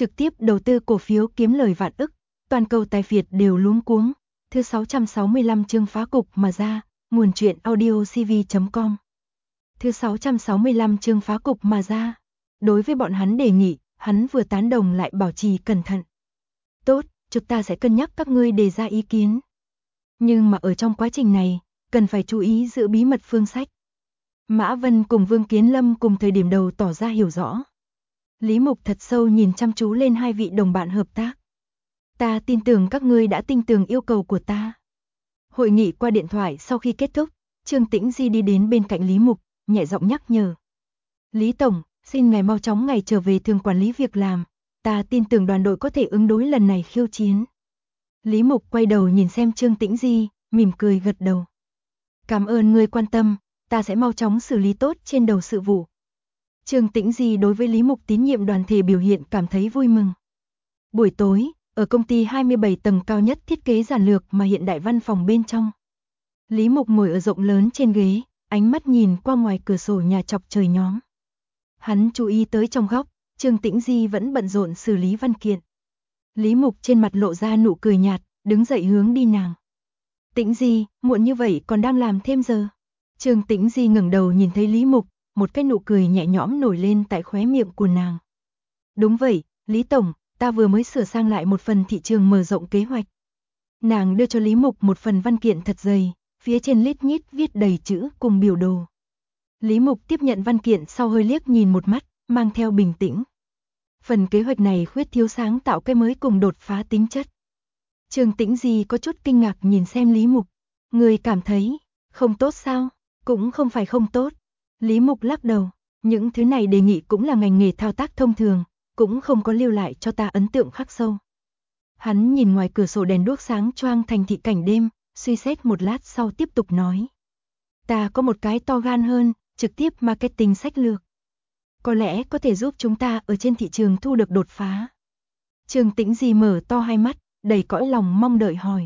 trực tiếp đầu tư cổ phiếu kiếm lời vạn ức, toàn cầu tài phiệt đều luống cuống. Thứ 665 chương phá cục mà ra, nguồn truyện audiocv.com. Thứ 665 chương phá cục mà ra. Đối với bọn hắn đề nghị, hắn vừa tán đồng lại bảo trì cẩn thận. Tốt, chúng ta sẽ cân nhắc các ngươi đề ra ý kiến. Nhưng mà ở trong quá trình này, cần phải chú ý giữ bí mật phương sách. Mã Vân cùng Vương Kiến Lâm cùng thời điểm đầu tỏ ra hiểu rõ. Lý Mục thật sâu nhìn chăm chú lên hai vị đồng bạn hợp tác. Ta tin tưởng các ngươi đã tin tưởng yêu cầu của ta. Hội nghị qua điện thoại sau khi kết thúc, Trương Tĩnh Di đi đến bên cạnh Lý Mục, nhẹ giọng nhắc nhở. Lý Tổng, xin ngài mau chóng ngày trở về thường quản lý việc làm. Ta tin tưởng đoàn đội có thể ứng đối lần này khiêu chiến. Lý Mục quay đầu nhìn xem Trương Tĩnh Di, mỉm cười gật đầu. Cảm ơn ngươi quan tâm, ta sẽ mau chóng xử lý tốt trên đầu sự vụ. Trương Tĩnh Di đối với Lý Mục tín nhiệm đoàn thể biểu hiện cảm thấy vui mừng. Buổi tối, ở công ty 27 tầng cao nhất thiết kế giản lược mà hiện đại văn phòng bên trong. Lý Mục ngồi ở rộng lớn trên ghế, ánh mắt nhìn qua ngoài cửa sổ nhà chọc trời nhóm. Hắn chú ý tới trong góc, Trương Tĩnh Di vẫn bận rộn xử lý văn kiện. Lý Mục trên mặt lộ ra nụ cười nhạt, đứng dậy hướng đi nàng. Tĩnh Di, muộn như vậy còn đang làm thêm giờ. Trương Tĩnh Di ngẩng đầu nhìn thấy Lý Mục, một cái nụ cười nhẹ nhõm nổi lên tại khóe miệng của nàng. Đúng vậy, Lý Tổng, ta vừa mới sửa sang lại một phần thị trường mở rộng kế hoạch. Nàng đưa cho Lý Mục một phần văn kiện thật dày, phía trên lít nhít viết đầy chữ cùng biểu đồ. Lý Mục tiếp nhận văn kiện sau hơi liếc nhìn một mắt, mang theo bình tĩnh. Phần kế hoạch này khuyết thiếu sáng tạo cái mới cùng đột phá tính chất. Trương Tĩnh Di có chút kinh ngạc nhìn xem Lý Mục. Người cảm thấy không tốt sao? Cũng không phải không tốt. Lý Mục lắc đầu. Những thứ này đề nghị cũng là ngành nghề thao tác thông thường, cũng không có lưu lại cho ta ấn tượng khắc sâu. Hắn nhìn ngoài cửa sổ đèn đuốc sáng choang thành thị cảnh đêm, suy xét một lát sau tiếp tục nói. Ta có một cái to gan hơn, trực tiếp marketing sách lược. Có lẽ có thể giúp chúng ta ở trên thị trường thu được đột phá. Trương Tĩnh Di mở to hai mắt, đầy cõi lòng mong đợi hỏi.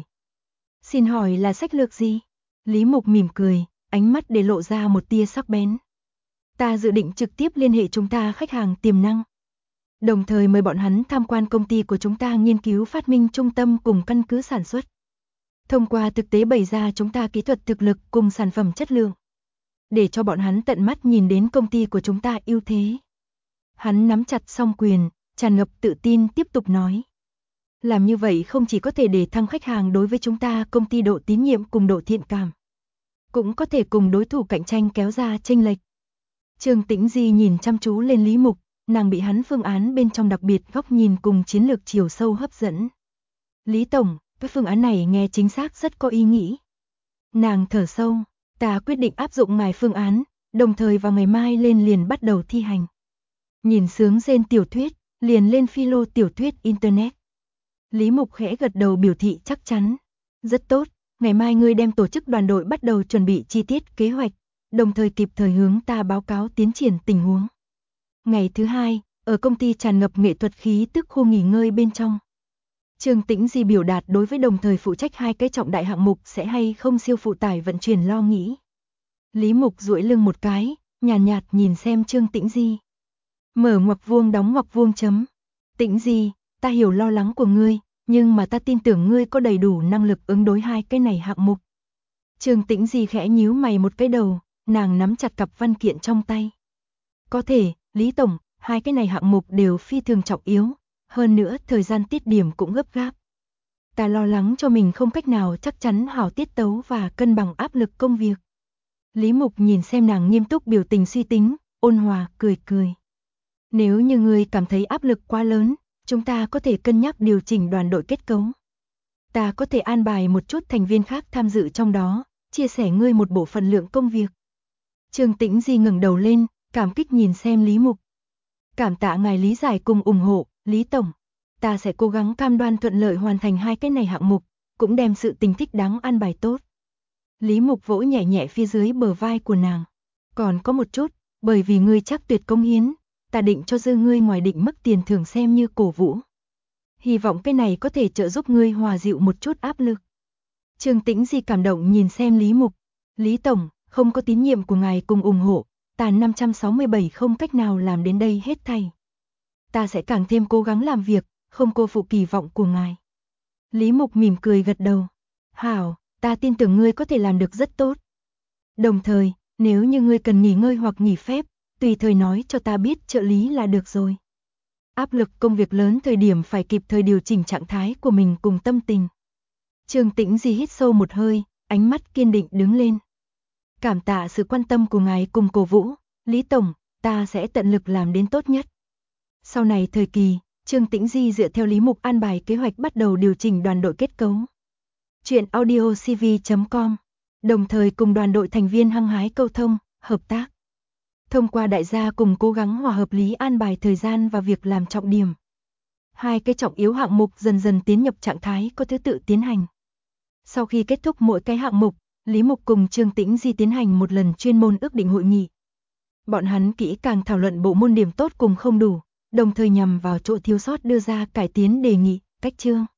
Xin hỏi là sách lược gì? Lý Mục mỉm cười, ánh mắt để lộ ra một tia sắc bén. Ta dự định trực tiếp liên hệ chúng ta khách hàng tiềm năng. Đồng thời mời bọn hắn tham quan công ty của chúng ta nghiên cứu phát minh trung tâm cùng căn cứ sản xuất. Thông qua thực tế bày ra chúng ta kỹ thuật thực lực cùng sản phẩm chất lượng. Để cho bọn hắn tận mắt nhìn đến công ty của chúng ta ưu thế. Hắn nắm chặt song quyền, tràn ngập tự tin tiếp tục nói. Làm như vậy không chỉ có thể để thăng khách hàng đối với chúng ta công ty độ tín nhiệm cùng độ thiện cảm. Cũng có thể cùng đối thủ cạnh tranh kéo ra chênh lệch. Trương Tĩnh Di nhìn chăm chú lên Lý Mục, nàng bị hắn phương án bên trong đặc biệt góc nhìn cùng chiến lược chiều sâu hấp dẫn. Lý Tổng, cái phương án này nghe chính xác rất có ý nghĩ. Nàng thở sâu, ta quyết định áp dụng ngài phương án, đồng thời vào ngày mai lên liền bắt đầu thi hành. Nhìn sướng rên tiểu thuyết, liền lên philo tiểu thuyết Internet. Lý Mục khẽ gật đầu biểu thị chắc chắn. Rất tốt, ngày mai ngươi đem tổ chức đoàn đội bắt đầu chuẩn bị chi tiết kế hoạch, đồng thời kịp thời hướng ta báo cáo tiến triển tình huống. Ngày thứ hai, ở công ty tràn ngập nghệ thuật khí tức khu nghỉ ngơi bên trong. Trương Tĩnh Di biểu đạt đối với đồng thời phụ trách hai cái trọng đại hạng mục sẽ hay không siêu phụ tải vận chuyển lo nghĩ. Lý Mục duỗi lưng một cái, nhàn nhạt nhìn xem Trương Tĩnh Di. Mở ngoặc vuông đóng ngoặc vuông chấm. Tĩnh Di, ta hiểu lo lắng của ngươi, nhưng mà ta tin tưởng ngươi có đầy đủ năng lực ứng đối hai cái này hạng mục. Trương Tĩnh Di khẽ nhíu mày một cái đầu, nàng nắm chặt cặp văn kiện trong tay. Có thể, Lý Tổng, hai cái này hạng mục đều phi thường trọng yếu, hơn nữa thời gian tiết điểm cũng gấp gáp. Ta lo lắng cho mình không cách nào chắc chắn hảo tiết tấu và cân bằng áp lực công việc. Lý Mục nhìn xem nàng nghiêm túc biểu tình suy tính, ôn hòa cười cười. Nếu như ngươi cảm thấy áp lực quá lớn, chúng ta có thể cân nhắc điều chỉnh đoàn đội kết cấu. Ta có thể an bài một chút thành viên khác tham dự trong đó, chia sẻ ngươi một bộ phận lượng công việc. Trương Tĩnh Di ngẩng đầu lên, cảm kích nhìn xem Lý Mục. Cảm tạ ngài lý giải cùng ủng hộ, Lý Tổng. Ta sẽ cố gắng cam đoan thuận lợi hoàn thành hai cái này hạng mục, cũng đem sự tình thích đáng an bài tốt. Lý Mục vỗ nhẹ nhẹ phía dưới bờ vai của nàng. Còn có một chút, bởi vì ngươi chắc tuyệt công hiến, ta định cho dư ngươi ngoài định mức tiền thưởng xem như cổ vũ. Hy vọng cái này có thể trợ giúp ngươi hòa dịu một chút áp lực. Trương Tĩnh Di cảm động nhìn xem Lý Mục. Lý Tổng, không có tín nhiệm của ngài cùng ủng hộ, ta 567 không cách nào làm đến đây hết thảy. ta sẽ càng thêm cố gắng làm việc, không cô phụ kỳ vọng của ngài. Lý Mục mỉm cười gật đầu. Hảo, ta tin tưởng ngươi có thể làm được rất tốt. Đồng thời, nếu như ngươi cần nghỉ ngơi hoặc nghỉ phép, tùy thời nói cho ta biết trợ lý là được rồi. Áp lực công việc lớn thời điểm phải kịp thời điều chỉnh trạng thái của mình cùng tâm tình. Trương Tĩnh Di hít sâu một hơi, ánh mắt kiên định đứng lên. Cảm tạ sự quan tâm của ngài cùng cổ vũ, Lý Tổng, ta sẽ tận lực làm đến tốt nhất. Sau này thời kỳ, Trương Tĩnh Di dựa theo Lý Mục an bài kế hoạch bắt đầu điều chỉnh đoàn đội kết cấu. Chuyện audio cv.com, đồng thời cùng đoàn đội thành viên hăng hái câu thông, hợp tác. Thông qua đại gia cùng cố gắng hòa hợp lý an bài thời gian và việc làm trọng điểm. Hai cái trọng yếu hạng mục dần dần tiến nhập trạng thái có thứ tự tiến hành. Sau khi kết thúc mỗi cái hạng mục, Lý Mục cùng Trương Tĩnh Di tiến hành một lần chuyên môn ước định hội nghị. Bọn hắn kỹ càng thảo luận bộ môn điểm tốt cùng không đủ, đồng thời nhằm vào chỗ thiếu sót đưa ra cải tiến đề nghị, cách chương.